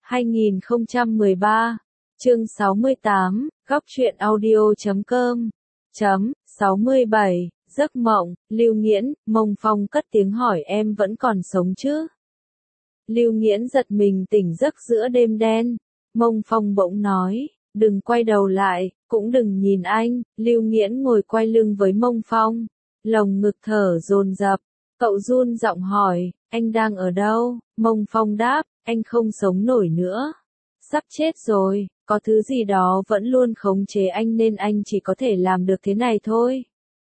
2013, chương 68, góc truyện audio.com, 67, giấc mộng, Lưu Nghiễn, Mông Phong cất tiếng hỏi em vẫn còn sống chứ? Lưu Nghiễn giật mình tỉnh giấc giữa đêm đen, Mông Phong bỗng nói, đừng quay đầu lại, cũng đừng nhìn anh. Lưu Nghiễn ngồi quay lưng với Mông Phong, lồng ngực thở dồn dập, cậu run giọng hỏi, anh đang ở đâu? Mông Phong đáp, anh không sống nổi nữa, sắp chết rồi, có thứ gì đó vẫn luôn khống chế anh nên anh chỉ có thể làm được thế này thôi.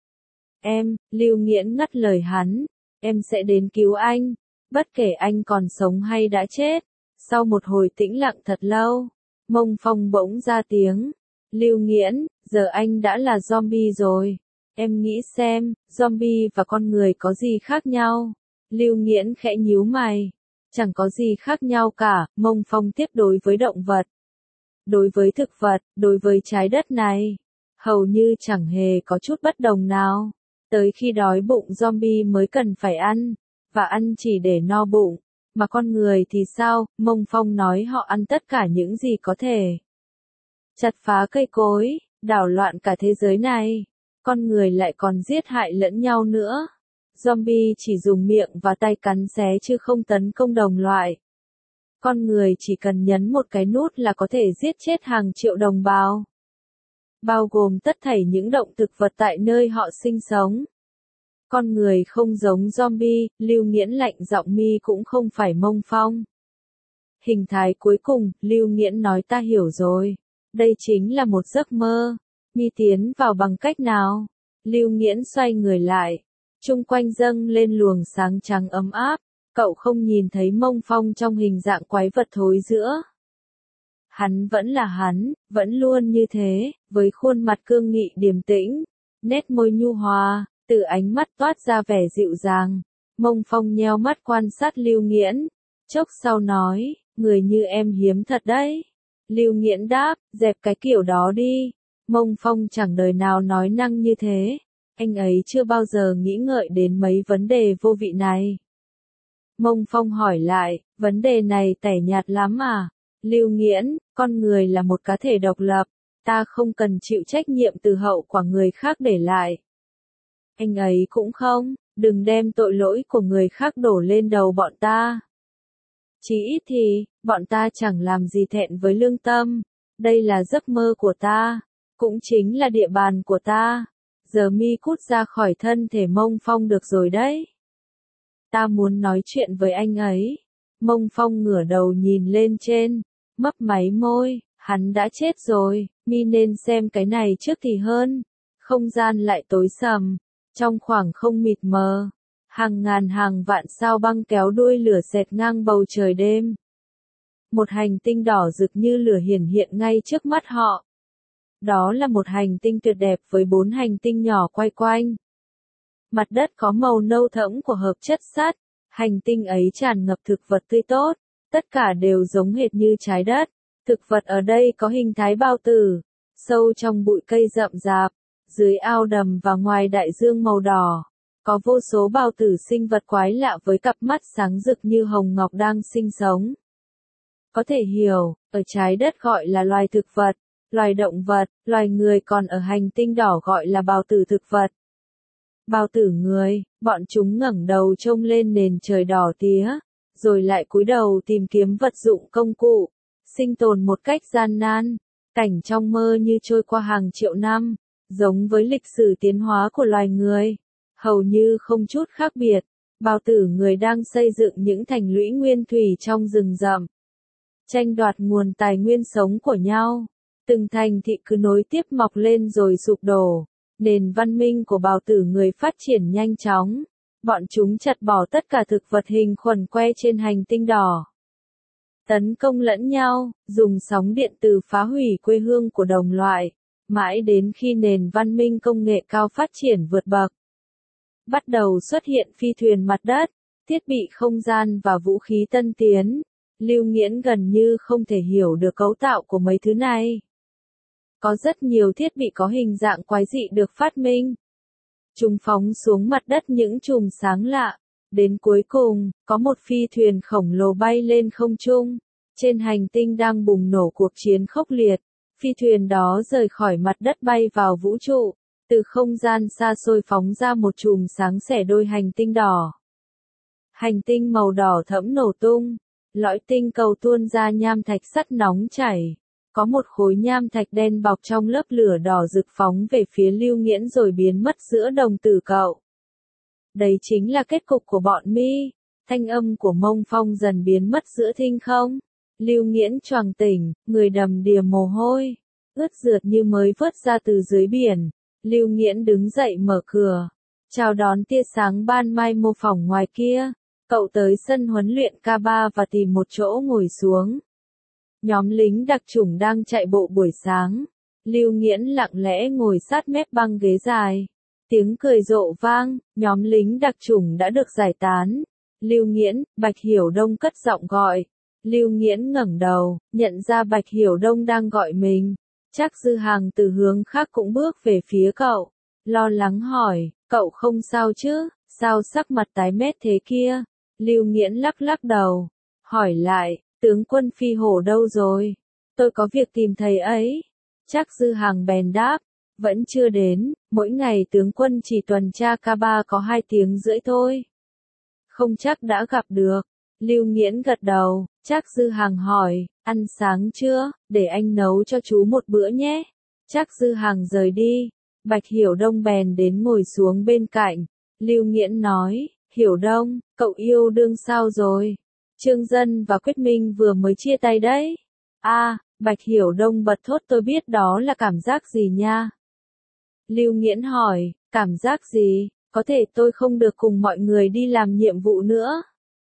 Lưu Nghiễn ngắt lời hắn, em sẽ đến cứu anh, bất kể anh còn sống hay đã chết. Sau một hồi tĩnh lặng thật lâu, Mông Phong bỗng ra tiếng, Lưu Nghiễn, giờ anh đã là zombie rồi, em nghĩ xem, zombie và con người có gì khác nhau? Lưu Nghiễn khẽ nhíu mày, chẳng có gì khác nhau cả. Mông Phong tiếp, đối với động vật, đối với thực vật, đối với trái đất này, hầu như chẳng hề có chút bất đồng nào. Tới khi đói bụng zombie mới cần phải ăn, và ăn chỉ để no bụng. Mà con người thì sao? Mông Phong nói họ ăn tất cả những gì có thể. Chặt phá cây cối, đảo loạn cả thế giới này. Con người lại còn giết hại lẫn nhau nữa. Zombie chỉ dùng miệng và tay cắn xé chứ không tấn công đồng loại. Con người chỉ cần nhấn một cái nút là có thể giết chết hàng triệu đồng bào, bao gồm tất thảy những động thực vật tại nơi họ sinh sống. Con người không giống zombie. Lưu Nghiễn lạnh giọng, mi cũng không phải Mông Phong. Hình thái cuối cùng, Lưu Nghiễn nói, ta hiểu rồi. Đây chính là một giấc mơ. Mi tiến vào bằng cách nào? Lưu Nghiễn xoay người lại. Chung quanh dâng lên luồng sáng trắng ấm áp. Cậu không nhìn thấy Mông Phong trong hình dạng quái vật thối rữa. Hắn vẫn là hắn, vẫn luôn như thế, với khuôn mặt cương nghị điềm tĩnh, nét môi nhu hòa, từ ánh mắt toát ra vẻ dịu dàng. Mông Phong nheo mắt quan sát Lưu Nghiễn, chốc sau nói, người như em hiếm thật đấy. Lưu Nghiễn đáp, dẹp cái kiểu đó đi. Mông Phong chẳng đời nào nói năng như thế, anh ấy chưa bao giờ nghĩ ngợi đến mấy vấn đề vô vị này. Mông Phong hỏi lại, vấn đề này tẻ nhạt lắm à? Lưu Nghiễn, con người là một cá thể độc lập, ta không cần chịu trách nhiệm từ hậu quả người khác để lại. Anh ấy cũng không, đừng đem tội lỗi của người khác đổ lên đầu bọn ta. Chỉ ít thì, bọn ta chẳng làm gì thẹn với lương tâm. Đây là giấc mơ của ta, cũng chính là địa bàn của ta. Giờ mi cút ra khỏi thân thể Mông Phong được rồi đấy. Ta muốn nói chuyện với anh ấy. Mông Phong ngửa đầu nhìn lên trên, mấp máy môi, hắn đã chết rồi, mi nên xem cái này trước thì hơn. Không gian lại tối sầm, trong khoảng không mịt mờ, hàng ngàn hàng vạn sao băng kéo đuôi lửa xẹt ngang bầu trời đêm. Một hành tinh đỏ rực như lửa hiển hiện ngay trước mắt họ. Đó là một hành tinh tuyệt đẹp với 4 hành tinh nhỏ quay quanh. Mặt đất có màu nâu thẫm của hợp chất sắt, hành tinh ấy tràn ngập thực vật tươi tốt, tất cả đều giống hệt như trái đất. Thực vật ở đây có hình thái bao tử, sâu trong bụi cây rậm rạp, dưới ao đầm và ngoài đại dương màu đỏ, có vô số bao tử sinh vật quái lạ với cặp mắt sáng rực như hồng ngọc đang sinh sống. Có thể hiểu, ở trái đất gọi là loài thực vật, loài động vật, loài người còn ở hành tinh đỏ gọi là bào tử thực vật. Bào tử người, bọn chúng ngẩng đầu trông lên nền trời đỏ tía, rồi lại cúi đầu tìm kiếm vật dụng công cụ, sinh tồn một cách gian nan. Cảnh trong mơ như trôi qua hàng triệu năm, giống với lịch sử tiến hóa của loài người, hầu như không chút khác biệt. Bào tử người đang xây dựng những thành lũy nguyên thủy trong rừng rậm, tranh đoạt nguồn tài nguyên sống của nhau. Từng thành thị cứ nối tiếp mọc lên rồi sụp đổ. Nền văn minh của bào tử người phát triển nhanh chóng. Bọn chúng chặt bỏ tất cả thực vật hình khuẩn que trên hành tinh đỏ, tấn công lẫn nhau, dùng sóng điện từ phá hủy quê hương của đồng loại, mãi đến khi nền văn minh công nghệ cao phát triển vượt bậc. Bắt đầu xuất hiện phi thuyền mặt đất, thiết bị không gian và vũ khí tân tiến. Lưu Nghiễn gần như không thể hiểu được cấu tạo của mấy thứ này. Có rất nhiều thiết bị có hình dạng quái dị được phát minh. Chúng phóng xuống mặt đất những chùm sáng lạ. Đến cuối cùng, có một phi thuyền khổng lồ bay lên không trung. Trên hành tinh đang bùng nổ cuộc chiến khốc liệt, phi thuyền đó rời khỏi mặt đất bay vào vũ trụ, từ không gian xa xôi phóng ra một chùm sáng xẻ đôi hành tinh đỏ. Hành tinh màu đỏ thẫm nổ tung, lõi tinh cầu tuôn ra nham thạch sắt nóng chảy. Có một khối nham thạch đen bọc trong lớp lửa đỏ rực phóng về phía Lưu Nghiễn rồi biến mất giữa đồng tử cậu. Đấy chính là kết cục của bọn mi. Thanh âm của Mông Phong dần biến mất giữa thinh không. Lưu Nghiễn choàng tỉnh, người đầm đìa mồ hôi, ướt rượt như mới vớt ra từ dưới biển. Lưu Nghiễn đứng dậy mở cửa, chào đón tia sáng ban mai mô phỏng ngoài kia. Cậu tới sân huấn luyện K3 và tìm một chỗ ngồi xuống. Nhóm lính đặc chủng đang chạy bộ buổi sáng. Lưu Nghiễn lặng lẽ ngồi sát mép băng ghế dài. Tiếng cười rộ vang, nhóm lính đặc chủng đã được giải tán. Lưu Nghiễn, Bạch Hiểu Đông cất giọng gọi. Lưu Nghiễn ngẩng đầu, nhận ra Bạch Hiểu Đông đang gọi mình. Trác Dư Hàng từ hướng khác cũng bước về phía cậu. Lo lắng hỏi, cậu không sao chứ, sao sắc mặt tái mét thế kia? Lưu Nghiễn lắc lắc đầu, hỏi lại, tướng quân Phi Hổ đâu rồi? Tôi có việc tìm thầy ấy. Trác Dư Hàng bèn đáp, vẫn chưa đến, mỗi ngày tướng quân chỉ tuần tra K3 có 2 tiếng rưỡi thôi. Không chắc đã gặp được. Lưu Nghiễn gật đầu, Trác Dư Hàng hỏi, ăn sáng chưa, để anh nấu cho chú một bữa nhé. Trác Dư Hàng rời đi, Bạch Hiểu Đông bèn đến ngồi xuống bên cạnh. Lưu Nghiễn nói, Hiểu Đông, cậu yêu đương sao rồi? Trương Dân và Quyết Minh vừa mới chia tay đấy. Bạch Hiểu Đông bật thốt, tôi biết đó là cảm giác gì nha. Lưu Nghiễn hỏi, cảm giác gì? Có thể tôi không được cùng mọi người đi làm nhiệm vụ nữa.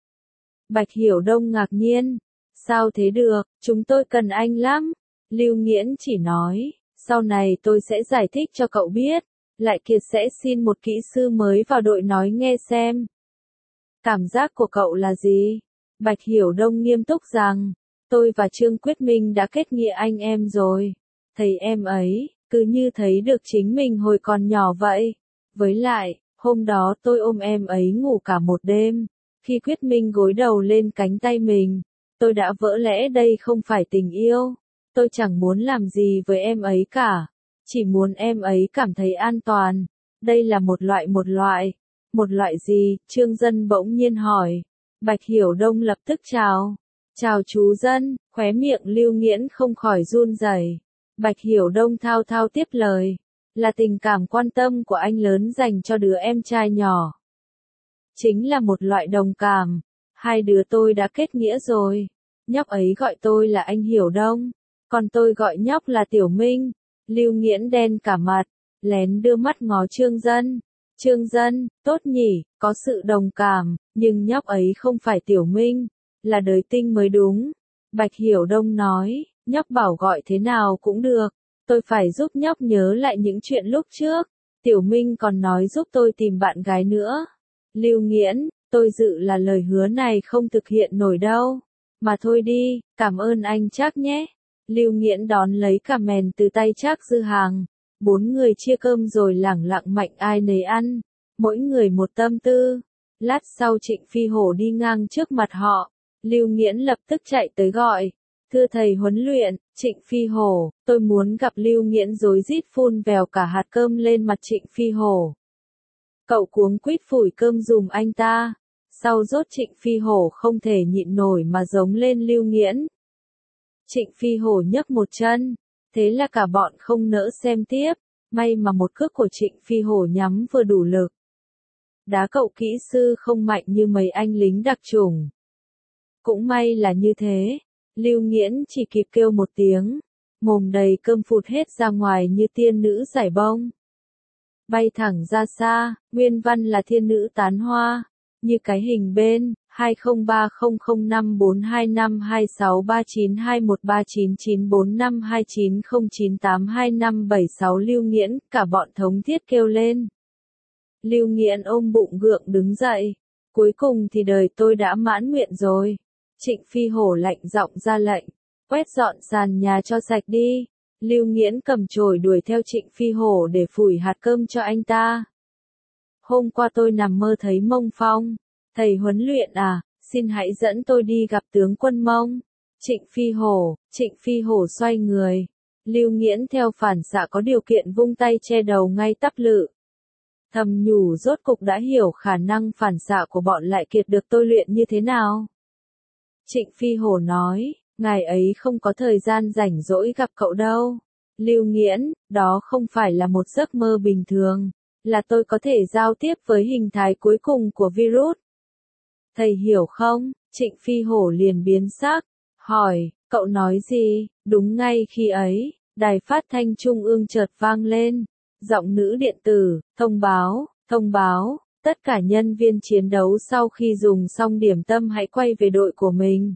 Bạch Hiểu Đông ngạc nhiên. Sao thế được, chúng tôi cần anh lắm. Lưu Nghiễn chỉ nói, sau này tôi sẽ giải thích cho cậu biết. Lại Kiệt sẽ xin một kỹ sư mới vào đội nói nghe xem. Cảm giác của cậu là gì? Bạch Hiểu Đông nghiêm túc rằng, tôi và Trương Quyết Minh đã kết nghĩa anh em rồi. Thầy em ấy, cứ như thấy được chính mình hồi còn nhỏ vậy. Với lại, hôm đó tôi ôm em ấy ngủ cả một đêm. Khi Quyết Minh gối đầu lên cánh tay mình, tôi đã vỡ lẽ đây không phải tình yêu. Tôi chẳng muốn làm gì với em ấy cả. Chỉ muốn em ấy cảm thấy an toàn. Đây là một loại. Một loại gì? Trương Dân bỗng nhiên hỏi. Bạch Hiểu Đông lập tức chào. Chào chú Dân, khóe miệng Lưu Nghiễn không khỏi run rẩy. Bạch Hiểu Đông thao thao tiếp lời. Là tình cảm quan tâm của anh lớn dành cho đứa em trai nhỏ. Chính là một loại đồng cảm. Hai đứa tôi đã kết nghĩa rồi. Nhóc ấy gọi tôi là anh Hiểu Đông. Còn tôi gọi nhóc là Tiểu Minh. Lưu Nghiễn đen cả mặt. Lén đưa mắt ngó Trương Dân. Trương Dân, tốt nhỉ, có sự đồng cảm, nhưng nhóc ấy không phải Tiểu Minh, là Đới Tinh mới đúng. Bạch Hiểu Đông nói, nhóc bảo gọi thế nào cũng được, tôi phải giúp nhóc nhớ lại những chuyện lúc trước. Tiểu Minh còn nói giúp tôi tìm bạn gái nữa. Lưu Nghiễn, tôi dự là lời hứa này không thực hiện nổi đâu. Mà thôi đi, cảm ơn anh Trác nhé. Lưu Nghiễn đón lấy cà mèn từ tay Trác Dư Hàng. 4 người chia cơm rồi lẳng lặng mạnh ai nấy ăn, mỗi người một tâm tư. Lát sau Trịnh Phi Hổ đi ngang trước mặt họ, Lưu Nghiễn lập tức chạy tới gọi, thưa thầy huấn luyện, Trịnh Phi Hổ, tôi muốn gặp Lưu Nghiễn rối rít phun vèo cả hạt cơm lên mặt Trịnh Phi Hổ. Cậu cuống quýt phủi cơm dùm anh ta, sau rốt Trịnh Phi Hổ không thể nhịn nổi mà giống lên Lưu Nghiễn. Trịnh Phi Hổ nhấc một chân. Thế là cả bọn không nỡ xem tiếp, may mà một cước của Trịnh Phi Hổ nhắm vừa đủ lực. Đá cậu kỹ sư không mạnh như mấy anh lính đặc chủng. Cũng may là như thế, Lưu Nghiễn chỉ kịp kêu một tiếng, mồm đầy cơm phụt hết ra ngoài như tiên nữ giải bông. Bay thẳng ra xa, nguyên văn là thiên nữ tán hoa, như cái hình bên. 20300542539399945290982529098257 Lưu Nghiễn, cả bọn thống thiết kêu lên. Lưu Nghiễn ôm bụng gượng đứng dậy. Cuối cùng thì đời tôi đã mãn nguyện rồi. Trịnh Phi Hổ lạnh giọng ra lệnh. Quét dọn sàn nhà cho sạch đi. Lưu Nghiễn cầm chổi đuổi theo Trịnh Phi Hổ để phủi hạt cơm cho anh ta. Hôm qua tôi nằm mơ thấy Mông Phong. Thầy huấn luyện à, xin hãy dẫn tôi đi gặp tướng quân Mông. Trịnh Phi Hổ xoay người. Lưu Nghiễn theo phản xạ có điều kiện vung tay che đầu ngay tắp lự. Thầm nhủ rốt cục đã hiểu khả năng phản xạ của bọn Lại Kiệt được tôi luyện như thế nào. Trịnh Phi Hổ nói, ngài ấy không có thời gian rảnh rỗi gặp cậu đâu. Lưu Nghiễn, đó không phải là một giấc mơ bình thường, là tôi có thể giao tiếp với hình thái cuối cùng của virus. Thầy hiểu không? Trịnh Phi Hổ liền biến sắc, hỏi, cậu nói gì? Đúng ngay khi ấy, đài phát thanh trung ương chợt vang lên, giọng nữ điện tử, thông báo, tất cả nhân viên chiến đấu sau khi dùng xong điểm tâm hãy quay về đội của mình.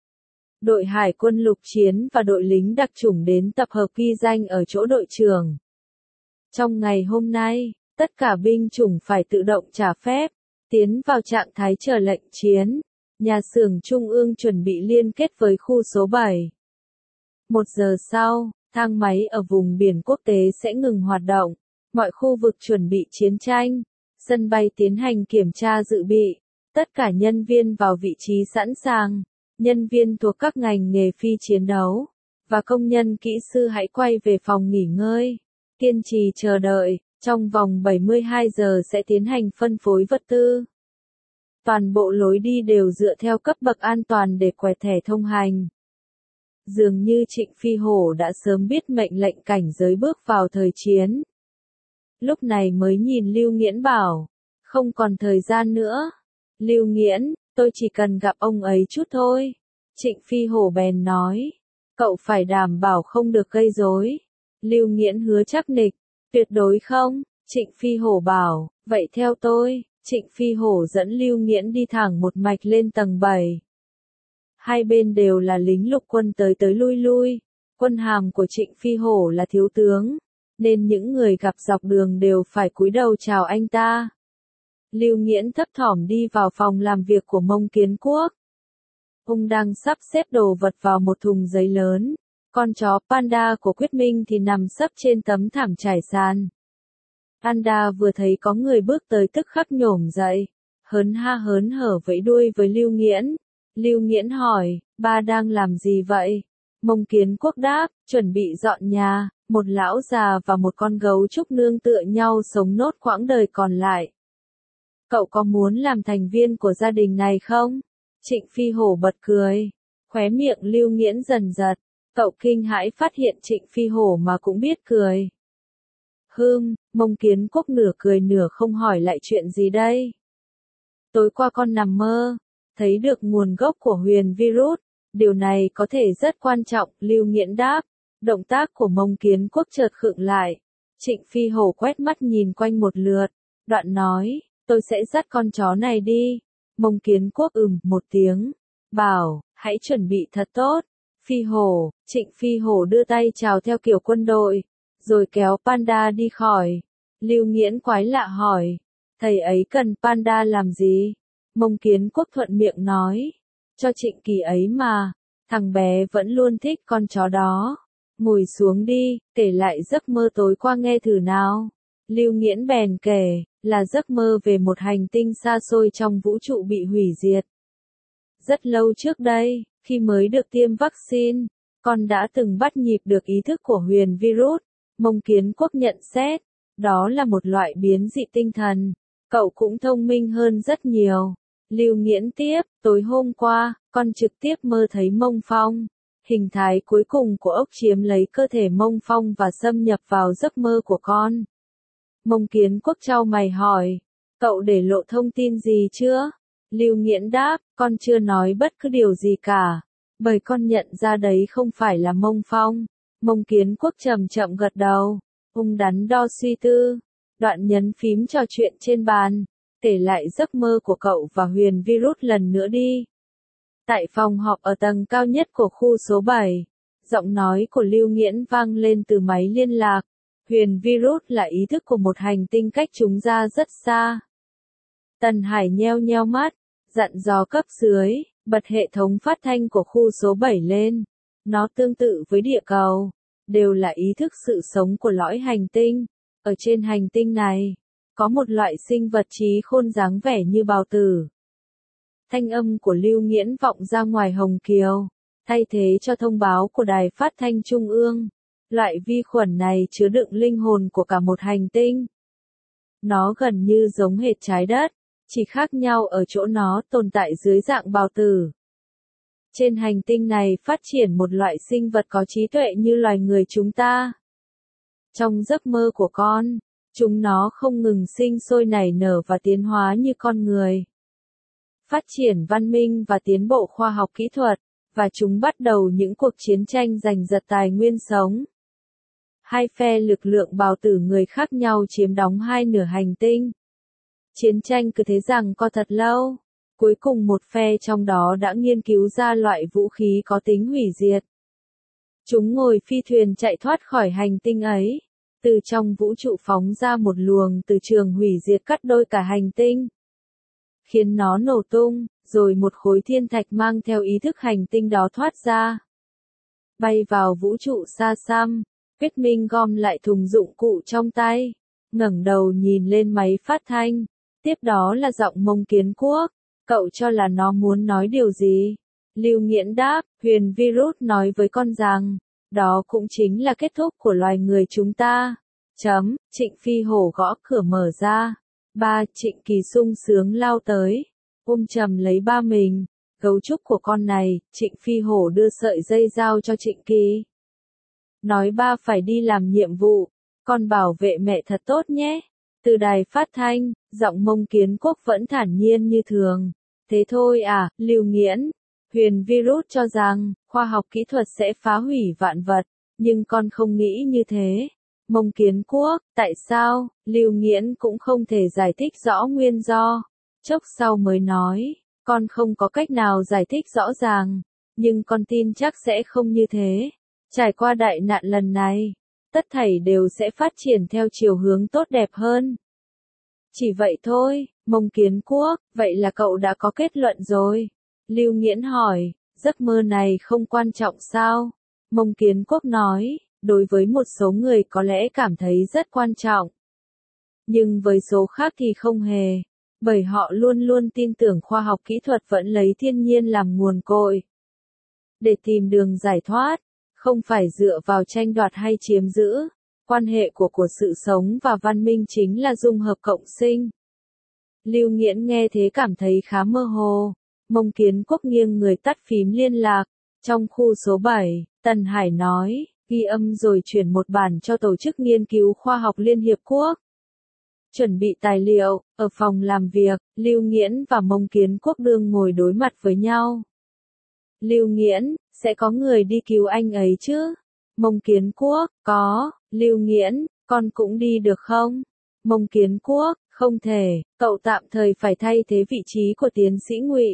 Đội hải quân lục chiến và đội lính đặc chủng đến tập hợp ghi danh ở chỗ đội trưởng. Trong ngày hôm nay, tất cả binh chủng phải tự động trả phép, tiến vào trạng thái chờ lệnh chiến. Nhà xưởng trung ương chuẩn bị liên kết với khu số 7. 1 giờ sau, thang máy ở vùng biển quốc tế sẽ ngừng hoạt động. Mọi khu vực chuẩn bị chiến tranh. Sân bay tiến hành kiểm tra dự bị. Tất cả nhân viên vào vị trí sẵn sàng. Nhân viên thuộc các ngành nghề phi chiến đấu và công nhân kỹ sư hãy quay về phòng nghỉ ngơi. Kiên trì chờ đợi, trong vòng 72 giờ sẽ tiến hành phân phối vật tư. Toàn bộ lối đi đều dựa theo cấp bậc an toàn để quẹt thẻ thông hành. Dường như Trịnh Phi Hổ đã sớm biết mệnh lệnh cảnh giới bước vào thời chiến. Lúc này mới nhìn Lưu Nghiễn bảo, không còn thời gian nữa. Lưu Nghiễn, tôi chỉ cần gặp ông ấy chút thôi. Trịnh Phi Hổ bèn nói, cậu phải đảm bảo không được gây rối. Lưu Nghiễn hứa chắc nịch, tuyệt đối không. Trịnh Phi Hổ bảo, vậy theo tôi. Trịnh Phi Hổ dẫn Lưu Nghiễn đi thẳng một mạch lên tầng 7. Hai bên đều là lính lục quân tới tới lui lui. Quân hàm của Trịnh Phi Hổ là thiếu tướng, nên những người gặp dọc đường đều phải cúi đầu chào anh ta. Lưu Nghiễn thấp thỏm đi vào phòng làm việc của Mông Kiến Quốc. Ông đang sắp xếp đồ vật vào một thùng giấy lớn. Con chó Panda của Quyết Minh thì nằm sấp trên tấm thảm trải sàn. Panda vừa thấy có người bước tới tức khắc nhổm dậy, hớn hở vẫy đuôi với Lưu Nghiễn. Lưu Nghiễn hỏi, ba đang làm gì vậy? Mông Kiến Quốc đáp, chuẩn bị dọn nhà, một lão già và một con gấu trúc nương tựa nhau sống nốt quãng đời còn lại. Cậu có muốn làm thành viên của gia đình này không? Trịnh Phi Hổ bật cười. Khóe miệng Lưu Nghiễn dần giật. Cậu kinh hãi phát hiện Trịnh Phi Hổ mà cũng biết cười. Mông Kiến Quốc nửa cười nửa không hỏi lại chuyện gì đây? Tối qua con nằm mơ, thấy được nguồn gốc của huyền virus. Điều này có thể rất quan trọng, Lưu Nghiễn đáp. Động tác của Mông Kiến Quốc chợt khựng lại. Trịnh Phi Hổ quét mắt nhìn quanh một lượt. Đoạn nói, tôi sẽ dắt con chó này đi. Mông Kiến Quốc một tiếng. Bảo, hãy chuẩn bị thật tốt. Phi Hổ, Trịnh Phi Hổ đưa tay chào theo kiểu quân đội, rồi kéo Panda đi khỏi. Lưu Nghiễn quái lạ hỏi, thầy ấy cần Panda làm gì? Mông Kiến Quốc thuận miệng nói, cho Trịnh Kỳ ấy mà, thằng bé vẫn luôn thích con chó đó. Ngồi xuống đi, kể lại giấc mơ tối qua nghe thử nào. Lưu Nghiễn bèn kể, là giấc mơ về một hành tinh xa xôi trong vũ trụ bị hủy diệt. Rất lâu trước đây, khi mới được tiêm vaccine, con đã từng bắt nhịp được ý thức của huyền virus. Mông Kiến Quốc nhận xét, đó là một loại biến dị tinh thần. Cậu cũng thông minh hơn rất nhiều. Lưu Nghiễn tiếp, tối hôm qua, con trực tiếp mơ thấy Mông Phong. Hình thái cuối cùng của ốc chiếm lấy cơ thể Mông Phong và xâm nhập vào giấc mơ của con. Mông Kiến Quốc chau mày hỏi, cậu để lộ thông tin gì chưa? Lưu Nghiễn đáp, con chưa nói bất cứ điều gì cả, bởi con nhận ra đấy không phải là Mông Phong. Mông Kiến Quốc chậm chậm gật đầu, đắn đo suy tư, đoạn nhấn phím trò chuyện trên bàn, kể lại giấc mơ của cậu và huyền virus lần nữa đi. Tại phòng họp ở tầng cao nhất của khu số 7, giọng nói của Lưu Nghiễn vang lên từ máy liên lạc. Huyền virus là ý thức của một hành tinh cách chúng ta rất xa. Tần Hải nheo nheo mắt, dặn dò cấp dưới, bật hệ thống phát thanh của khu số 7 lên. Nó tương tự với địa cầu, đều là ý thức sự sống của lõi hành tinh. Ở trên hành tinh này, có một loại sinh vật trí khôn dáng vẻ như bào tử. Thanh âm của Lưu Nghiễn vọng ra ngoài Hồng Kiều. thay thế cho thông báo của Đài Phát thanh Trung ương. Loại vi khuẩn này chứa đựng linh hồn của cả một hành tinh. Nó gần như giống hệt trái đất, chỉ khác nhau ở chỗ nó tồn tại dưới dạng bào tử. Trên hành tinh này phát triển một loại sinh vật có trí tuệ như loài người chúng ta. Trong giấc mơ của con, chúng nó không ngừng sinh sôi nảy nở và tiến hóa như con người. Phát triển văn minh và tiến bộ khoa học kỹ thuật, và chúng bắt đầu những cuộc chiến tranh giành giật tài nguyên sống. Hai phe lực lượng bào tử người khác nhau chiếm đóng hai nửa hành tinh. Chiến tranh cứ thế rằng co thật lâu. Cuối cùng một phe trong đó đã nghiên cứu ra loại vũ khí có tính hủy diệt. Chúng ngồi phi thuyền chạy thoát khỏi hành tinh ấy. Từ trong vũ trụ phóng ra một luồng từ trường hủy diệt cắt đôi cả hành tinh. Khiến nó nổ tung, rồi một khối thiên thạch mang theo ý thức hành tinh đó thoát ra. Bay vào vũ trụ xa xăm, Viết Minh gom lại thùng dụng cụ trong tay, ngẩng đầu nhìn lên máy phát thanh. Tiếp đó là giọng Mông Kiến Quốc. Cậu cho là nó muốn nói điều gì? Lưu Nghiễn đáp, huyền virus nói với con rằng, đó cũng chính là kết thúc của loài người chúng ta. Trịnh Phi Hổ gõ cửa mở ra. Ba, Trịnh Kỳ sung sướng lao tới, ôm chầm lấy ba mình. Cấu trúc của con này, Trịnh Phi Hổ đưa sợi dây giao cho Trịnh Kỳ. Nói ba phải đi làm nhiệm vụ, con bảo vệ mẹ thật tốt nhé. Từ đài phát thanh, giọng Mông Kiến Quốc vẫn thản nhiên như thường. Thế thôi à, Lưu Nghiễn. Huyền virus cho rằng, khoa học kỹ thuật sẽ phá hủy vạn vật, nhưng con không nghĩ như thế. Mông Kiến Quốc, tại sao? Lưu Nghiễn cũng không thể giải thích rõ nguyên do. Chốc sau mới nói, con không có cách nào giải thích rõ ràng, nhưng con tin chắc sẽ không như thế. Trải qua đại nạn lần này, tất thảy đều sẽ phát triển theo chiều hướng tốt đẹp hơn. Chỉ vậy thôi, Mông Kiến Quốc, vậy là cậu đã có kết luận rồi. Lưu Nghiễn hỏi, giấc mơ này không quan trọng sao? Mông Kiến Quốc nói, đối với một số người có lẽ cảm thấy rất quan trọng. Nhưng với số khác thì không hề, bởi họ luôn luôn tin tưởng khoa học kỹ thuật vẫn lấy thiên nhiên làm nguồn cội. Để tìm đường giải thoát, không phải dựa vào tranh đoạt hay chiếm giữ. Quan hệ của sự sống và văn minh chính là dung hợp cộng sinh. Lưu Nghiễn nghe thế cảm thấy khá mơ hồ. Mông Kiến Quốc nghiêng người tắt phím liên lạc. Trong khu số 7, Tần Hải nói, ghi âm rồi chuyển một bản cho Tổ chức Nghiên cứu Khoa học Liên Hiệp Quốc. Chuẩn bị tài liệu, ở phòng làm việc, Lưu Nghiễn và Mông Kiến Quốc đương ngồi đối mặt với nhau. Lưu Nghiễn, sẽ có người đi cứu anh ấy chứ? Mông Kiến Quốc, có. Lưu Nghiễn, con cũng đi được không? Mông Kiến Quốc, không thể, cậu tạm thời phải thay thế vị trí của tiến sĩ Ngụy.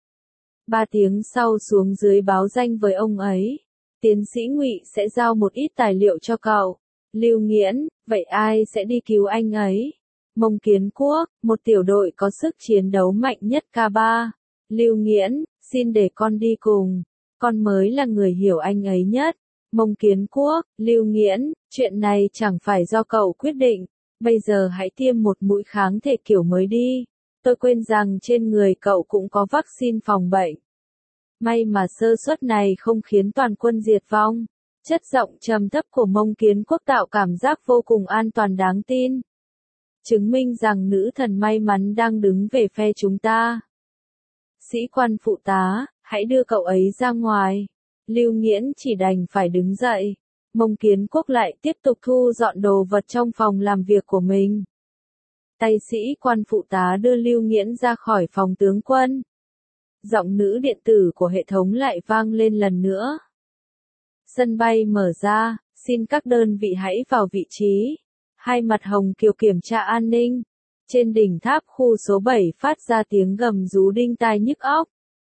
3 tiếng sau xuống dưới báo danh với ông ấy. Tiến sĩ Ngụy sẽ giao một ít tài liệu cho cậu. Lưu Nghiễn, vậy ai sẽ đi cứu anh ấy? Mông Kiến Quốc, một tiểu đội có sức chiến đấu mạnh nhất K3. Lưu Nghiễn, xin để con đi cùng. Con mới là người hiểu anh ấy nhất. Mông Kiến Quốc, Lưu Nghiễn, chuyện này chẳng phải do cậu quyết định. Bây giờ hãy tiêm một mũi kháng thể kiểu mới đi. Tôi quên rằng trên người cậu cũng có vaccine phòng bệnh. May mà sơ suất này không khiến toàn quân diệt vong. Chất giọng trầm thấp của Mông Kiến Quốc tạo cảm giác vô cùng an toàn đáng tin. Chứng minh rằng nữ thần may mắn đang đứng về phe chúng ta. Sĩ quan phụ tá, hãy đưa cậu ấy ra ngoài. Lưu Nghiễn chỉ đành phải đứng dậy. Mông Kiến Quốc lại tiếp tục thu dọn đồ vật trong phòng làm việc của mình. Tay sĩ quan phụ tá đưa Lưu Nghiễn ra khỏi phòng tướng quân. Giọng nữ điện tử của hệ thống lại vang lên lần nữa. Sân bay mở ra, xin các đơn vị hãy vào vị trí. Hai mặt hồng kiều kiểm tra an ninh. Trên đỉnh tháp khu số 7 phát ra tiếng gầm rú đinh tai nhức óc.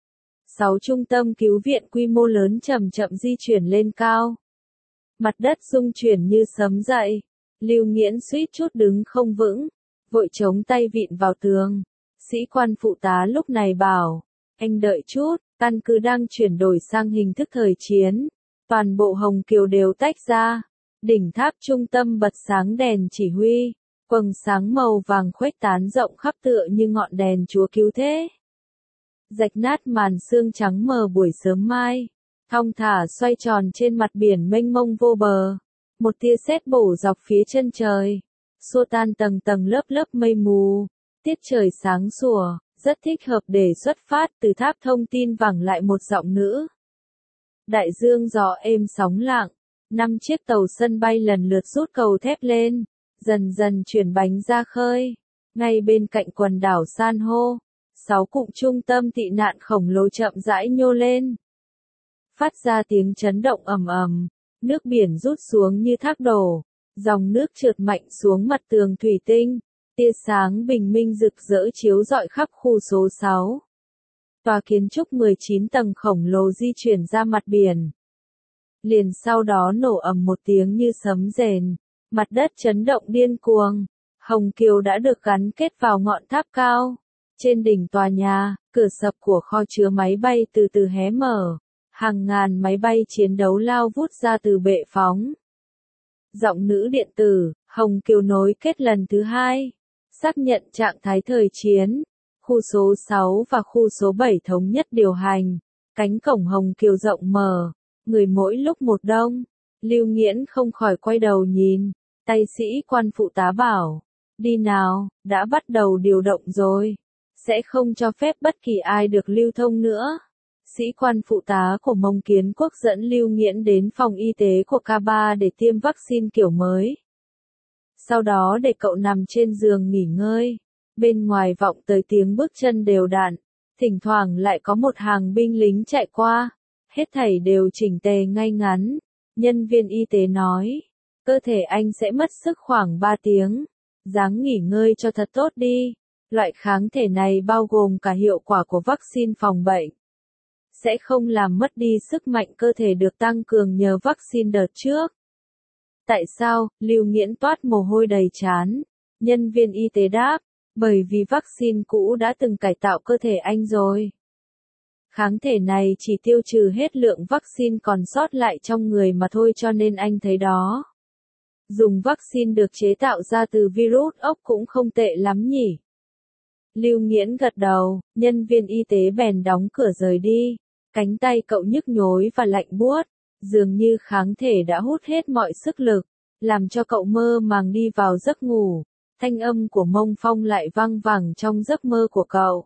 6 trung tâm cứu viện quy mô lớn chậm chậm di chuyển lên cao. Mặt đất rung chuyển như sấm dậy. Lưu Nghiễn suýt chút đứng không vững, vội chống tay vịn vào tường. Sĩ quan phụ tá lúc này bảo, anh đợi chút, căn cứ đang chuyển đổi sang hình thức thời chiến. Toàn bộ hồng kiều đều tách ra. Đỉnh tháp trung tâm bật sáng đèn chỉ huy. Quầng sáng màu vàng khuếch tán rộng khắp tựa như ngọn đèn Chúa cứu thế. Rạch nát màn sương trắng mờ buổi sớm mai. thong thả xoay tròn trên mặt biển mênh mông vô bờ. Một tia sét bổ dọc phía chân trời, xua tan tầng tầng lớp lớp mây mù. Tiết trời sáng sủa, rất thích hợp để xuất phát. Từ tháp thông tin vẳng lại một giọng nữ. Đại dương gió êm sóng lặng, 5 chiếc tàu sân bay lần lượt rút cầu thép lên, dần dần chuyển bánh ra khơi. Ngay bên cạnh quần đảo san hô, 6 cụm trung tâm tị nạn khổng lồ chậm rãi nhô lên. Phát ra tiếng chấn động ầm ầm, nước biển rút xuống như thác đổ, dòng nước trượt mạnh xuống mặt tường thủy tinh, tia sáng bình minh rực rỡ chiếu rọi khắp khu số 6. Tòa kiến trúc 19 tầng khổng lồ di chuyển ra mặt biển. Liền sau đó nổ ầm một tiếng như sấm rền, mặt đất chấn động điên cuồng. Hồng Kiều đã được gắn kết vào ngọn tháp cao. Trên đỉnh tòa nhà, cửa sập của kho chứa máy bay từ từ hé mở. Hàng ngàn máy bay chiến đấu lao vút ra từ bệ phóng. Giọng nữ điện tử, Hồng Kiều nối kết lần thứ 2. Xác nhận trạng thái thời chiến. Khu số 6 và khu số 7 thống nhất điều hành. Cánh cổng Hồng Kiều rộng mở. Người mỗi lúc một đông. Lưu Nghiễn không khỏi quay đầu nhìn. Tay sĩ quan phụ tá bảo. Đi nào, đã bắt đầu điều động rồi. Sẽ không cho phép bất kỳ ai được lưu thông nữa. Sĩ quan phụ tá của Mông Kiến Quốc dẫn Lưu Nghiễn đến phòng y tế của K3 để tiêm vaccine kiểu mới. Sau đó để cậu nằm trên giường nghỉ ngơi. Bên ngoài vọng tới tiếng bước chân đều đặn. Thỉnh thoảng lại có một hàng binh lính chạy qua. Hết thảy đều chỉnh tề ngay ngắn. Nhân viên y tế nói. Cơ thể anh sẽ mất sức khoảng 3 tiếng. Ráng nghỉ ngơi cho thật tốt đi. Loại kháng thể này bao gồm cả hiệu quả của vaccine phòng bệnh. Sẽ không làm mất đi sức mạnh cơ thể được tăng cường nhờ vaccine đợt trước. Tại sao? Lưu Nghiễn toát mồ hôi đầy trán. Nhân viên y tế đáp. Bởi vì vaccine cũ đã từng cải tạo cơ thể anh rồi. Kháng thể này chỉ tiêu trừ hết lượng vaccine còn sót lại trong người mà thôi, cho nên anh thấy đó. Dùng vaccine được chế tạo ra từ virus ốc cũng không tệ lắm nhỉ. Lưu Nghiễn gật đầu, nhân viên y tế bèn đóng cửa rời đi. Cánh tay cậu nhức nhối và lạnh buốt, dường như kháng thể đã hút hết mọi sức lực, làm cho cậu mơ màng đi vào giấc ngủ. Thanh âm của Mông Phong lại vang vẳng trong giấc mơ của cậu.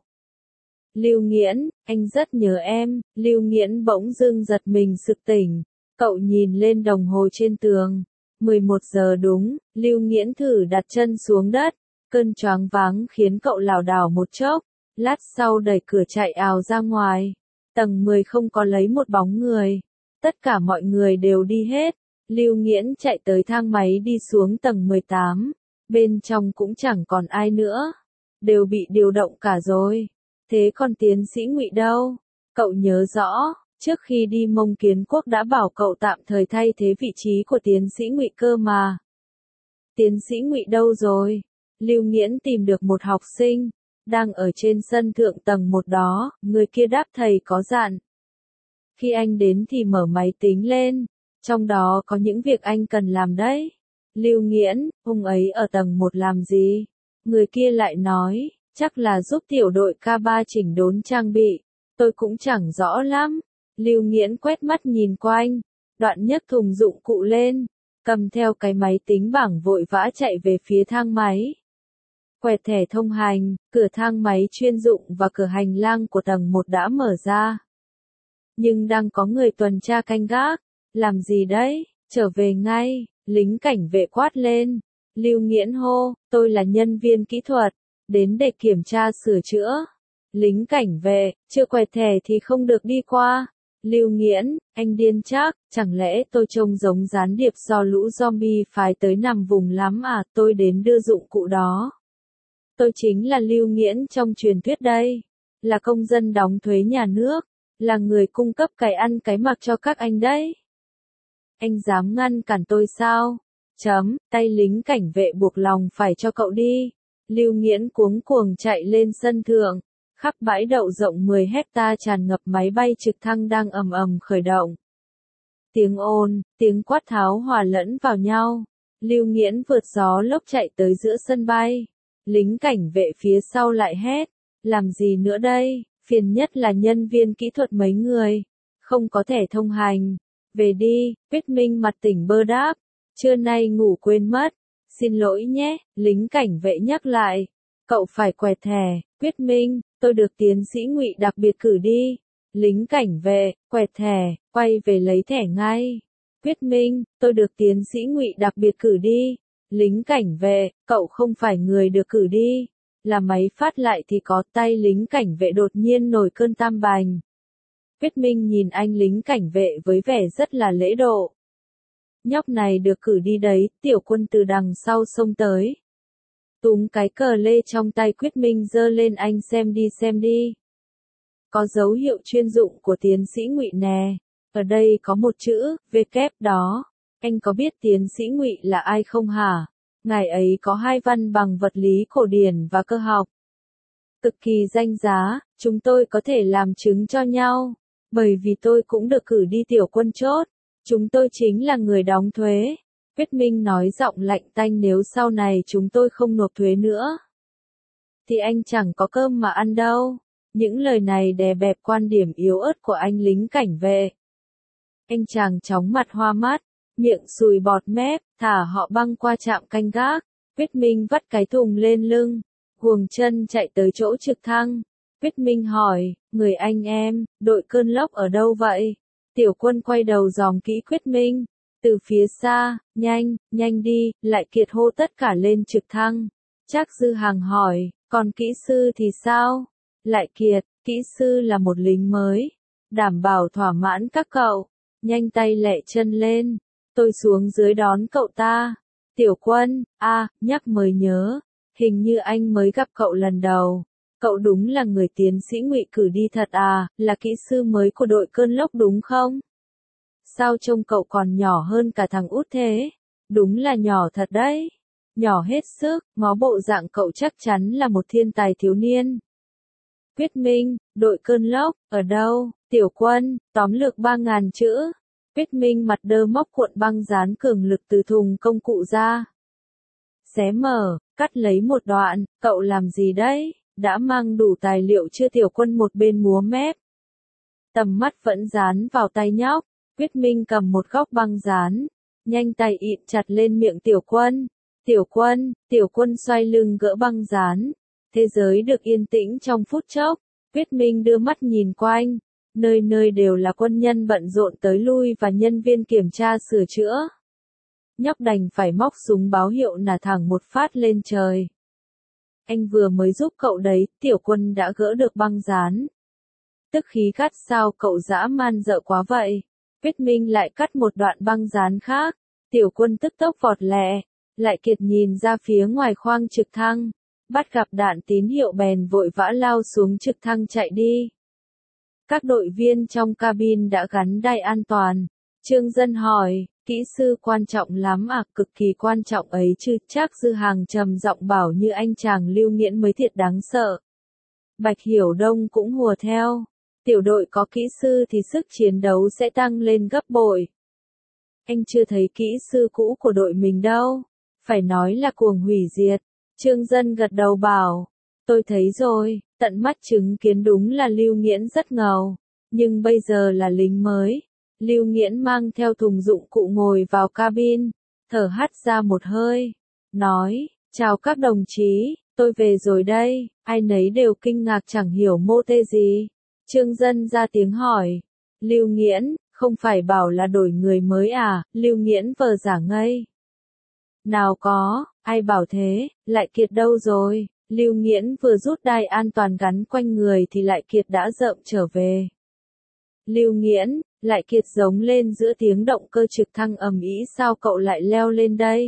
Lưu Nghiễn, anh rất nhớ em. Lưu Nghiễn bỗng dưng giật mình sực tỉnh. Cậu nhìn lên đồng hồ trên tường. 11 giờ đúng. Lưu Nghiễn thử đặt chân xuống đất. Cơn choáng váng khiến cậu lảo đảo một chốc. Lát sau đẩy cửa chạy ào ra ngoài. Tầng 10 không có lấy một bóng người. Tất cả mọi người đều đi hết. Lưu Nghiễn chạy tới thang máy đi xuống tầng 18. Bên trong cũng chẳng còn ai nữa. Đều bị điều động cả rồi. Thế còn tiến sĩ Ngụy đâu? Cậu nhớ rõ, trước khi đi Mông Kiến Quốc đã bảo cậu tạm thời thay thế vị trí của tiến sĩ Ngụy cơ mà. Tiến sĩ Ngụy đâu rồi? Lưu Nghiễn tìm được một học sinh, đang ở trên sân thượng tầng 1 đó, người kia đáp thầy có dặn. Khi anh đến thì mở máy tính lên, trong đó có những việc anh cần làm đấy. Lưu Nghiễn, ông ấy ở tầng 1 làm gì? Người kia lại nói, chắc là giúp tiểu đội K3 chỉnh đốn trang bị, tôi cũng chẳng rõ lắm. Lưu Nghiễn quét mắt nhìn quanh, đoạn nhấc thùng dụng cụ lên, cầm theo cái máy tính bảng vội vã chạy về phía thang máy. Quẹt thẻ thông hành, cửa thang máy chuyên dụng và cửa hành lang của tầng 1 đã mở ra. Nhưng đang có người tuần tra canh gác. Làm gì đấy? Trở về ngay, lính cảnh vệ quát lên. Lưu Nghiễn hô, tôi là nhân viên kỹ thuật, đến để kiểm tra sửa chữa. Lính cảnh vệ, chưa quẹt thẻ thì không được đi qua. Lưu Nghiễn, anh điên chắc, chẳng lẽ tôi trông giống gián điệp do lũ zombie phái tới nằm vùng lắm à? Tôi đến đưa dụng cụ đó. Tôi chính là Lưu Nghiễn trong truyền thuyết đây, là công dân đóng thuế nhà nước, là người cung cấp cái ăn cái mặc cho các anh đấy. Anh dám ngăn cản tôi sao? Tay lính cảnh vệ buộc lòng phải cho cậu đi. Lưu Nghiễn cuống cuồng chạy lên sân thượng, khắp bãi đậu rộng 10 hecta tràn ngập máy bay trực thăng đang ầm ầm khởi động. Tiếng ồn, tiếng quát tháo hòa lẫn vào nhau. Lưu Nghiễn vượt gió lốc chạy tới giữa sân bay. Lính cảnh vệ phía sau lại hét, làm gì nữa đây, phiền nhất là nhân viên kỹ thuật mấy người. không có thẻ thông hành. Về đi, Quyết Minh mặt tỉnh bơ đáp. Trưa nay ngủ quên mất. Xin lỗi nhé, lính cảnh vệ nhắc lại. Cậu phải quẹt thẻ. Quyết Minh, tôi được tiến sĩ Ngụy đặc biệt cử đi. Lính cảnh vệ, quẹt thẻ, quay về lấy thẻ ngay. Quyết Minh, tôi được tiến sĩ Ngụy đặc biệt cử đi. Lính cảnh vệ, cậu không phải người được cử đi. Là máy phát lại thì có, tay lính cảnh vệ đột nhiên nổi cơn tam bành. Quyết Minh nhìn anh lính cảnh vệ với vẻ rất là lễ độ. Nhóc này được cử đi đấy, Tiểu Quân từ đằng sau xông tới. Túm cái cờ lê trong tay Quyết Minh giơ lên, anh xem đi. Có dấu hiệu chuyên dụng của tiến sĩ Ngụy nè. Ở đây có một chữ, V kép đó. Anh có biết tiến sĩ Ngụy là ai không hả? Ngài ấy có 2 văn bằng vật lý cổ điển và cơ học. Cực kỳ danh giá, chúng tôi có thể làm chứng cho nhau. Bởi vì tôi cũng được cử đi Tiểu Quân chốt. Chúng tôi chính là người đóng thuế. Quyết Minh nói giọng lạnh tanh, nếu sau này chúng tôi không nộp thuế nữa, thì anh chẳng có cơm mà ăn đâu. Những lời này đè bẹp quan điểm yếu ớt của anh lính cảnh vệ. Anh chàng chóng mặt hoa mắt, miệng sùi bọt mép, thả họ băng qua trạm canh gác. Quyết Minh vắt cái thùng lên lưng, guồng chân chạy tới chỗ trực thăng. Quyết Minh hỏi, người anh em, đội cơn lốc ở đâu vậy? Tiểu Quân quay đầu dòm kỹ Quyết Minh. Từ phía xa, nhanh đi, Lại Kiệt hô tất cả lên trực thăng. Trác Dư Hàng hỏi, còn kỹ sư thì sao? Lại Kiệt, kỹ sư là một lính mới. Đảm bảo thỏa mãn các cậu. Nhanh tay lẹ chân lên. Tôi xuống dưới đón cậu ta. Tiểu Quân, nhắc mới nhớ. Hình như anh mới gặp cậu lần đầu. Cậu đúng là người tiến sĩ Ngụy cử đi thật à, là kỹ sư mới của đội cơn lốc đúng không? Sao trông cậu còn nhỏ hơn cả thằng út thế? Đúng là nhỏ thật đấy. Nhỏ hết sức, ngó bộ dạng cậu chắc chắn là một thiên tài thiếu niên. Quyết Minh, đội cơn lốc, ở đâu? Tiểu Quân, tóm lược 3.000 chữ. Quyết Minh mặt đơ móc cuộn băng dán cường lực từ thùng công cụ ra. Xé mở, cắt lấy một đoạn, cậu làm gì đấy? Đã mang đủ tài liệu chưa? Tiểu Quân một bên múa mép. Tầm mắt vẫn dán vào tay nhóc. Quyết Minh cầm một góc băng dán, nhanh tay ịn chặt lên miệng Tiểu Quân. Tiểu Quân xoay lưng gỡ băng dán. Thế giới được yên tĩnh trong phút chốc. Quyết Minh đưa mắt nhìn quanh, nơi nơi đều là quân nhân bận rộn tới lui và nhân viên kiểm tra sửa chữa. Nhóc đành phải móc súng báo hiệu nả thẳng một phát lên trời. Anh vừa mới giúp cậu đấy, Tiểu Quân đã gỡ được băng dán. Tức khí gắt, sao cậu dã man dợ quá vậy? Quyết Minh lại cắt một đoạn băng dán khác. Tiểu Quân tức tốc vọt lẹ. Lại Kiệt nhìn ra phía ngoài khoang trực thăng. Bắt gặp đạn tín hiệu bèn vội vã lao xuống trực thăng chạy đi. Các đội viên trong cabin đã gắn đai an toàn. Trương Dân hỏi, kỹ sư quan trọng lắm à? Cực kỳ quan trọng ấy chứ. Trác Dư Hàng trầm giọng bảo, như anh chàng Lưu Nghiễn mới thiệt đáng sợ. Bạch Hiểu Đông cũng hùa theo. Tiểu đội có kỹ sư thì sức chiến đấu sẽ tăng lên gấp bội. Anh chưa thấy kỹ sư cũ của đội mình đâu. Phải nói là cuồng hủy diệt. Trương Dân gật đầu bảo. Tôi thấy rồi, tận mắt chứng kiến đúng là Lưu Nghiễn rất ngầu. Nhưng bây giờ là lính mới. Lưu Nghiễn mang theo thùng dụng cụ ngồi vào cabin. Thở hắt ra một hơi. Nói, chào các đồng chí, tôi về rồi đây. Ai nấy đều kinh ngạc chẳng hiểu mô tê gì. Trương Dân ra tiếng hỏi. Lưu Nghiễn, không phải bảo là đổi người mới à? Lưu Nghiễn vờ giả ngây. Nào có, ai bảo thế? Lại Kiệt đâu rồi? Lưu Nghiễn vừa rút đai an toàn gắn quanh người thì Lại Kiệt đã rợm trở về. Lưu Nghiễn, Lại Kiệt giống lên giữa tiếng động cơ trực thăng ầm ĩ, sao cậu lại leo lên đây?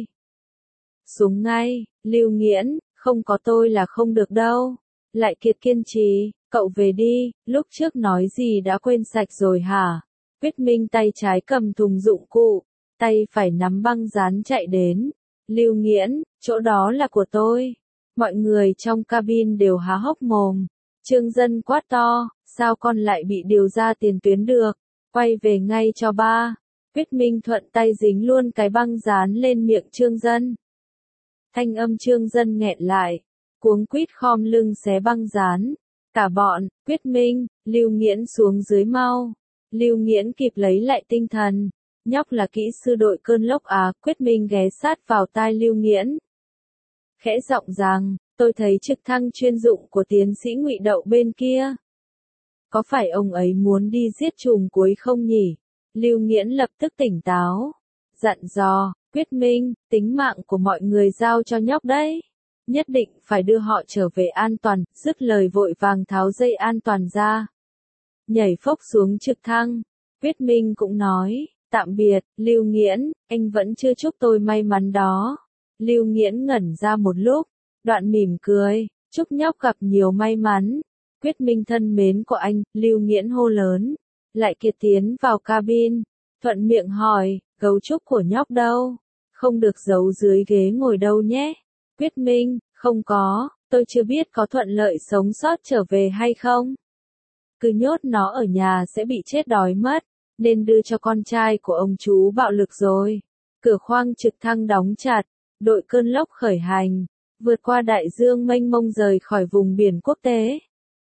Xuống ngay, Lưu Nghiễn, không có tôi là không được đâu. Lại Kiệt kiên trì, cậu về đi, lúc trước nói gì đã quên sạch rồi hả? Quyết Minh tay trái cầm thùng dụng cụ, tay phải nắm băng dán chạy đến. Lưu Nghiễn, chỗ đó là của tôi. Mọi người trong cabin đều há hốc mồm. Trương Dân quát to, sao con lại bị điều ra tiền tuyến được? Quay về ngay cho ba. Quyết Minh thuận tay dính luôn cái băng dán lên miệng Trương Dân. Thanh âm Trương Dân nghẹn lại, cuống quýt khom lưng xé băng dán. Cả bọn, Quyết Minh, Lưu Nghiễn xuống dưới mau. Lưu Nghiễn kịp lấy lại tinh thần. Nhóc là kỹ sư đội cơn lốc à? Quyết Minh ghé sát vào tai Lưu Nghiễn. Khẽ giọng rằng, tôi thấy trực thăng chuyên dụng của tiến sĩ Ngụy đậu bên kia. Có phải ông ấy muốn đi giết trùm cuối không nhỉ? Lưu Nghiễn lập tức tỉnh táo. Dặn dò, Quyết Minh, tính mạng của mọi người giao cho nhóc đấy. Nhất định phải đưa họ trở về an toàn, dứt lời vội vàng tháo dây an toàn ra. Nhảy phốc xuống trực thăng. Quyết Minh cũng nói, tạm biệt, Lưu Nghiễn, anh vẫn chưa chúc tôi may mắn đó. Lưu Nghiễn ngẩn ra một lúc, đoạn mỉm cười, chúc nhóc gặp nhiều may mắn. Quyết Minh thân mến của anh, Lưu Nghiễn hô lớn, lại Kiệt tiến vào cabin, thuận miệng hỏi, gấu trúc của nhóc đâu? Không được giấu dưới ghế ngồi đâu nhé. Quyết Minh, không có, tôi chưa biết có thuận lợi sống sót trở về hay không. Cứ nhốt nó ở nhà sẽ bị chết đói mất, nên đưa cho con trai của ông chú bạo lực rồi. Cửa khoang trực thăng đóng chặt, đội cơn lốc khởi hành, vượt qua đại dương mênh mông rời khỏi vùng biển quốc tế.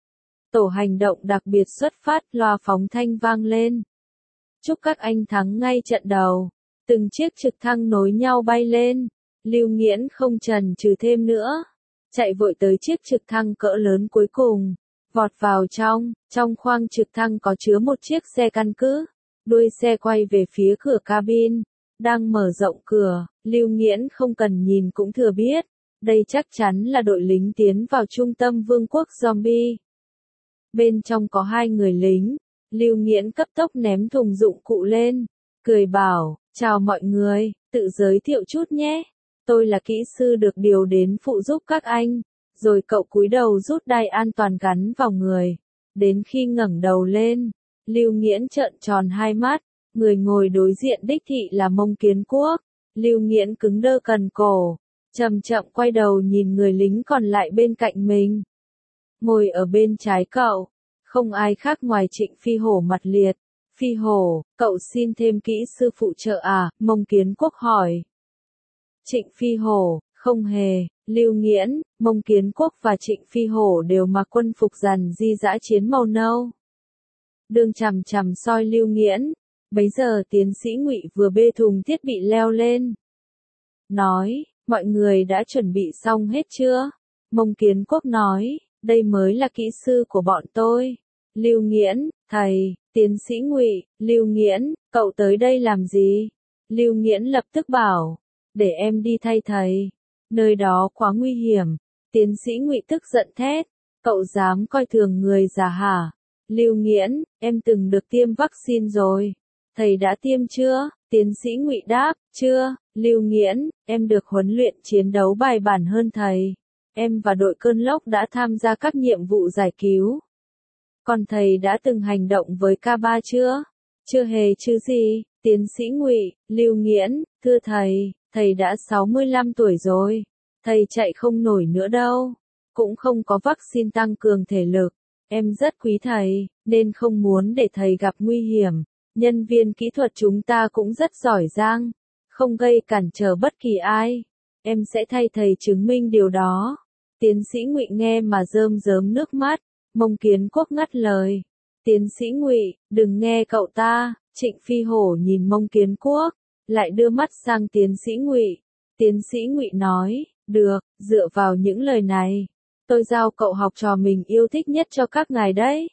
Tổ hành động đặc biệt xuất phát, loa phóng thanh vang lên. Chúc các anh thắng ngay trận đầu. Từng chiếc trực thăng nối nhau bay lên. Lưu Nghiễn không chần chừ thêm nữa. Chạy vội tới chiếc trực thăng cỡ lớn cuối cùng. Vọt vào trong khoang trực thăng có chứa một chiếc xe căn cứ. Đuôi xe quay về phía cửa cabin. Đang mở rộng cửa, Lưu Nghiễn không cần nhìn cũng thừa biết. Đây chắc chắn là đội lính tiến vào trung tâm vương quốc zombie. Bên trong có 2 người lính. Lưu Nghiễn cấp tốc ném thùng dụng cụ lên. Cười bảo, chào mọi người, tự giới thiệu chút nhé. Tôi là kỹ sư được điều đến phụ giúp các anh. Rồi cậu cúi đầu rút đai an toàn gắn vào người. Đến khi ngẩng đầu lên, Lưu Nghiễn trợn tròn hai mắt. Người ngồi đối diện đích thị là Mông Kiến Quốc. Lưu Nghiễn cứng đơ cần cổ, chậm chậm quay đầu nhìn người lính còn lại bên cạnh mình. Ngồi ở bên trái cậu, không ai khác ngoài Trịnh Phi Hổ mặt liệt. Phi Hổ, cậu xin thêm kỹ sư phụ trợ à? Mông Kiến Quốc hỏi. Trịnh Phi Hổ, không hề. Lưu Nghiễn, Mông Kiến Quốc và Trịnh Phi Hổ đều mặc quân phục rằn di dã chiến màu nâu. Đường chằm chằm soi Lưu Nghiễn. Bấy giờ tiến sĩ Ngụy vừa bê thùng thiết bị leo lên. Nói, mọi người đã chuẩn bị xong hết chưa? Mông Kiến Quốc nói, đây mới là kỹ sư của bọn tôi. Lưu Nghiễn, thầy, tiến sĩ Ngụy, Lưu Nghiễn, cậu tới đây làm gì? Lưu Nghiễn lập tức bảo, để em đi thay thầy. Nơi đó quá nguy hiểm. Tiến sĩ Ngụy tức giận thét, cậu dám coi thường người già hả? Lưu Nghiễn, em từng được tiêm vaccine rồi. Thầy đã tiêm chưa? Tiến sĩ Ngụy đáp, chưa. Lưu Nghiễn, em được huấn luyện chiến đấu bài bản hơn thầy. Em và đội cơn lốc đã tham gia các nhiệm vụ giải cứu. Còn thầy đã từng hành động với K3 chưa? Chưa hề chứ gì. Tiến sĩ Ngụy, Lưu Nghiễn, thưa thầy đã 65 tuổi rồi. Thầy chạy không nổi nữa đâu. Cũng không có vaccine tăng cường thể lực. Em rất quý thầy, nên không muốn để thầy gặp nguy hiểm. Nhân viên kỹ thuật chúng ta cũng rất giỏi giang, không gây cản trở bất kỳ ai. Em sẽ thay thầy chứng minh điều đó. Tiến sĩ Ngụy nghe mà rơm rớm nước mắt. Mông Kiến Quốc ngắt lời. Tiến sĩ Ngụy, đừng nghe cậu ta. Trịnh Phi Hổ nhìn Mông Kiến Quốc, lại đưa mắt sang tiến sĩ Ngụy. Tiến sĩ Ngụy nói, được, dựa vào những lời này, tôi giao cậu học trò mình yêu thích nhất cho các ngài đấy.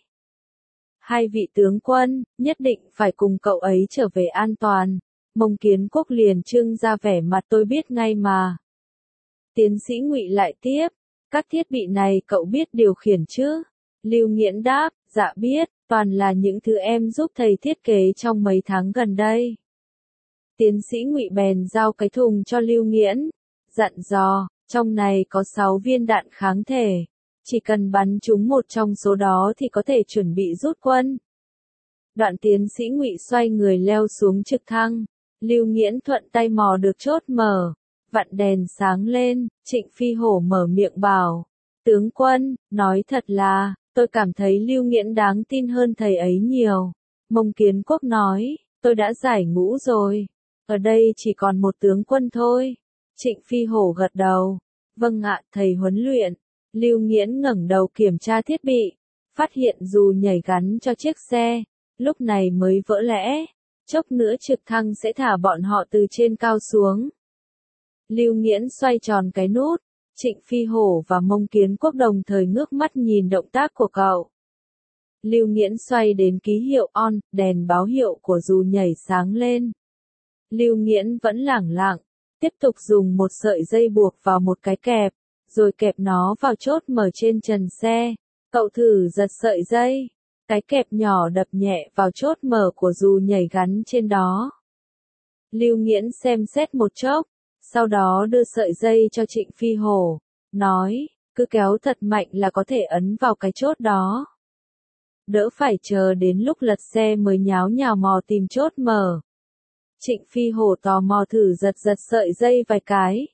2 vị tướng quân, nhất định phải cùng cậu ấy trở về an toàn. Mông Kiến Quốc liền trưng ra vẻ mặt tôi biết ngay mà. Tiến sĩ Ngụy lại tiếp, các thiết bị này cậu biết điều khiển chứ? Lưu Nghiễn đáp, dạ biết, toàn là những thứ em giúp thầy thiết kế trong mấy tháng gần đây. Tiến sĩ Ngụy bèn giao cái thùng cho Lưu Nghiễn, dặn dò, trong này có 6 viên đạn kháng thể. Chỉ cần bắn trúng một trong số đó thì có thể chuẩn bị rút quân. Đoạn tiến sĩ Ngụy xoay người leo xuống trực thăng. Lưu Nghiễn thuận tay mò được chốt mở. Vặn đèn sáng lên, Trịnh Phi Hổ mở miệng bảo. Tướng quân, nói thật là, tôi cảm thấy Lưu Nghiễn đáng tin hơn thầy ấy nhiều. Mông Kiến Quốc nói, tôi đã giải ngũ rồi. Ở đây chỉ còn một tướng quân thôi. Trịnh Phi Hổ gật đầu. Vâng ạ, thầy huấn luyện. Lưu Nghiễn ngẩng đầu kiểm tra thiết bị. Phát hiện dù nhảy gắn cho chiếc xe, lúc này mới vỡ lẽ, chốc nữa trực thăng sẽ thả bọn họ từ trên cao xuống. Lưu Nghiễn xoay tròn cái nút, Trịnh Phi Hổ và Mông Kiến Quốc đồng thời ngước mắt nhìn động tác của cậu. Lưu Nghiễn xoay đến ký hiệu on, đèn báo hiệu của dù nhảy sáng lên. Lưu Nghiễn vẫn lẳng lặng, tiếp tục dùng một sợi dây buộc vào một cái kẹp, rồi kẹp nó vào chốt mở trên trần xe. Cậu thử giật sợi dây, cái kẹp nhỏ đập nhẹ vào chốt mở của dù nhảy gắn trên đó. Lưu Nghiễn xem xét một chốc, sau đó đưa sợi dây cho Trịnh Phi Hổ, nói, cứ kéo thật mạnh là có thể ấn vào cái chốt đó. Đỡ phải chờ đến lúc lật xe mới nháo nhào mò tìm chốt mở. Trịnh Phi Hổ tò mò thử giật sợi dây vài cái.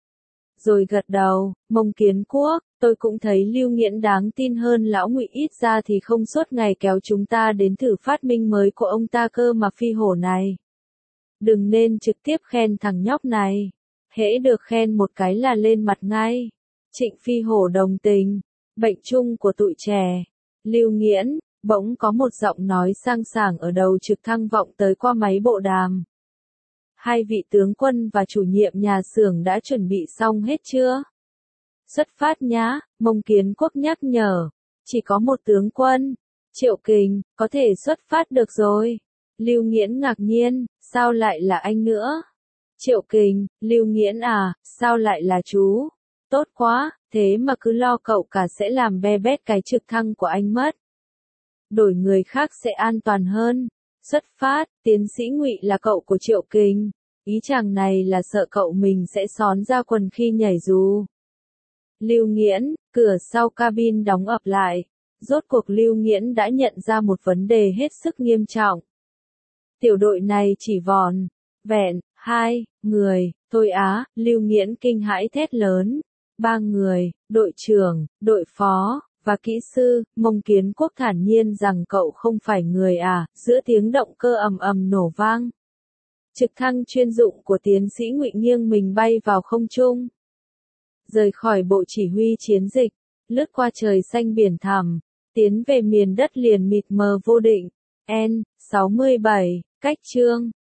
Rồi gật đầu, Mông Kiến Quốc, tôi cũng thấy Lưu Nghiễn đáng tin hơn lão Ngụy, ít ra thì không suốt ngày kéo chúng ta đến thử phát minh mới của ông ta cơ mà. Phi Hổ này. Đừng nên trực tiếp khen thằng nhóc này. Hễ được khen một cái là lên mặt ngay. Trịnh Phi Hổ đồng tình. Bệnh chung của tụi trẻ. Lưu Nghiễn, bỗng có một giọng nói sang sảng ở đầu trực thăng vọng tới qua máy bộ đàm. Hai vị tướng quân và chủ nhiệm nhà xưởng đã chuẩn bị xong hết chưa? Xuất phát nhá, Mông Kiến Quốc nhắc nhở. Chỉ có một tướng quân. Triệu Kình, có thể xuất phát được rồi. Lưu Nghiễn ngạc nhiên, sao lại là anh nữa? Triệu Kình, Lưu Nghiễn à, sao lại là chú? Tốt quá, thế mà cứ lo cậu cả sẽ làm be bét cái trực thăng của anh mất. Đổi người khác sẽ an toàn hơn. Xuất phát, tiến sĩ Ngụy là cậu của Triệu Kình. Ý chàng này là sợ cậu mình sẽ xón ra quần khi nhảy dù. Lưu Nghiễn, cửa sau cabin đóng ập lại. Rốt cuộc Lưu Nghiễn đã nhận ra một vấn đề hết sức nghiêm trọng. Tiểu đội này chỉ vẹn 2 người, thôi á, Lưu Nghiễn kinh hãi thét lớn. 3 người, đội trưởng, đội phó, và kỹ sư. Mông Kiến Quốc thản nhiên rằng cậu không phải người à. Giữa tiếng động cơ ầm ầm nổ vang, trực thăng chuyên dụng của tiến sĩ Ngụy nghiêng mình bay vào không trung. Rời khỏi bộ chỉ huy chiến dịch, lướt qua trời xanh biển thẳm, tiến về miền đất liền mịt mờ vô định. N67, cách chương